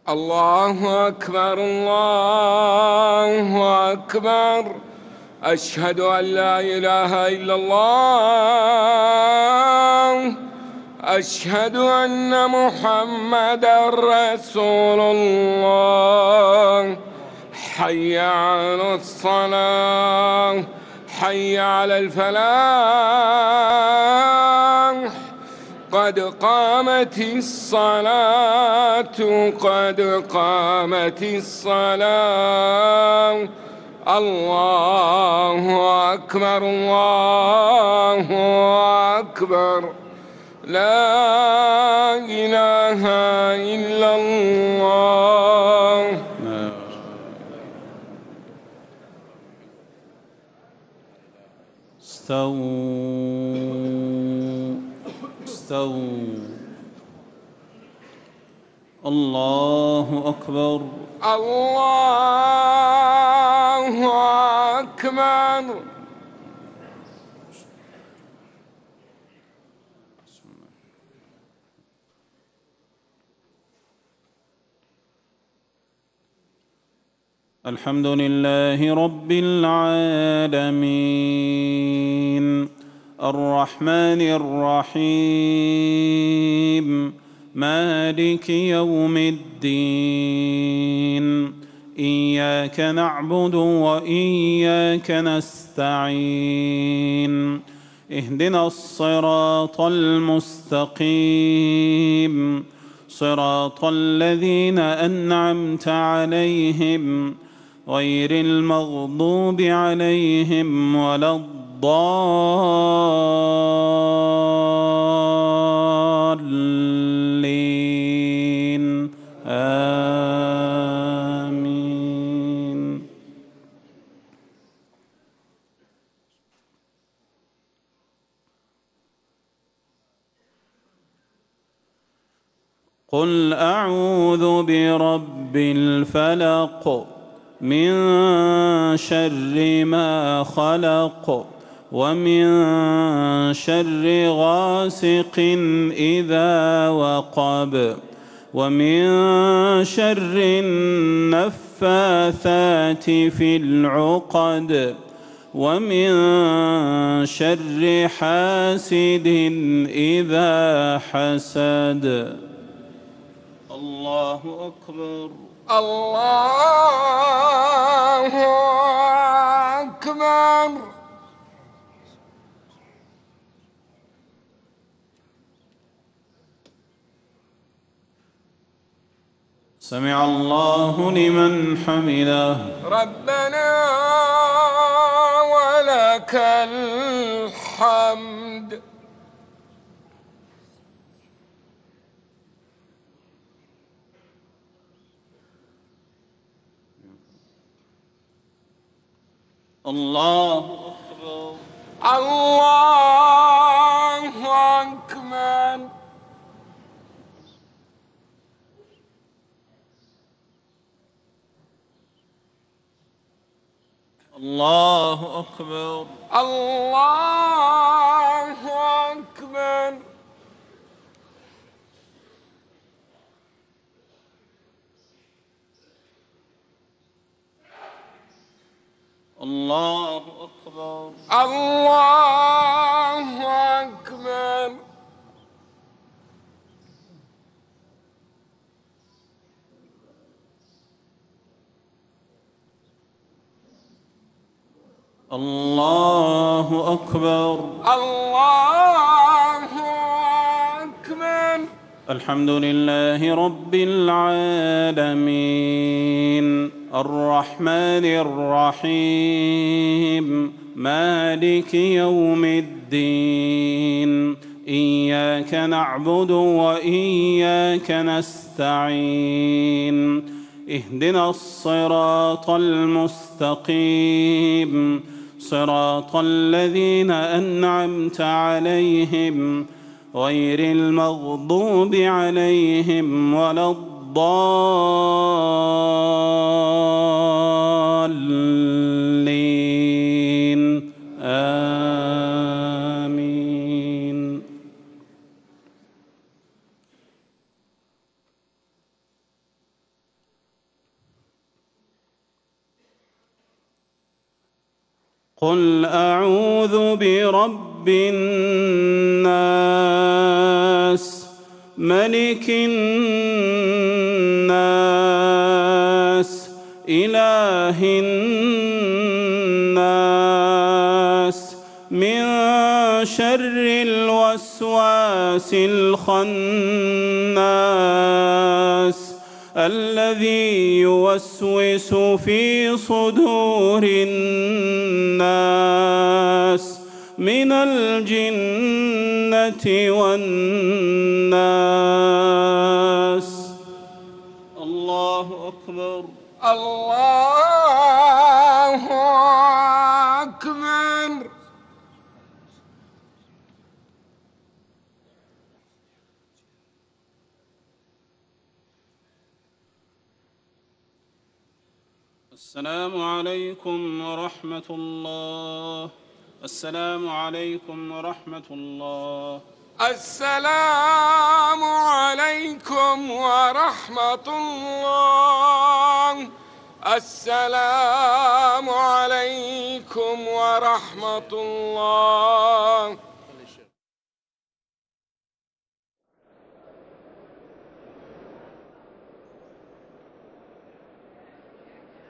الله أكبر الله أكبر. أشهد أن لا إله إلا الله. أشهد أن محمدًا رسول الله. حي على الصلاة، حي على الفلاح. قد قامت الصلاة، قد قامت الصلاة. الله أكبر الله أكبر. لا إله إلا الله. استووا. الله أكبر الله أكبر. الحمد لله رب العالمين الرحمن الرحيم مالك يوم الدين. إياك نعبد وإياك نستعين. اهدنا الصراط المستقيم صراط الذين أنعمت عليهم غير المغضوب عليهم ولا الضالين. آمين. قل أعوذ برب الفلق من شر ما خلق ومن شر غاسق إذا وقب ومن شر النفاثات في العقد ومن شر حاسد إذا حسد. الله أكبر الله أكبر. سمع الله لمن حمده. ربنا ولك الحمد. الله أكبر الله أكبر. الله أكبر الله أكبر. الله أكبر الله أكبر. الله أكبر الله أكبر. الحمد لله رب العالمين الرحمن الرحيم مالك يوم الدين. إياك نعبد وإياك نستعين. اهدنا الصراط المستقيم صراط الذين أنعمت عليهم غير المغضوب عليهم ولا الضالين. آمين. قل أعوذ برب الناس ملك الناس إله الناس من شر الوسواس الخناس الذي يوسوس في صدور الناس من الجنة والناس. الله أكبر. الله أكبر. السلام عليكم ورحمة الله. السلام عليكم ورحمة الله. السلام عليكم ورحمة الله. السلام عليكم ورحمة الله.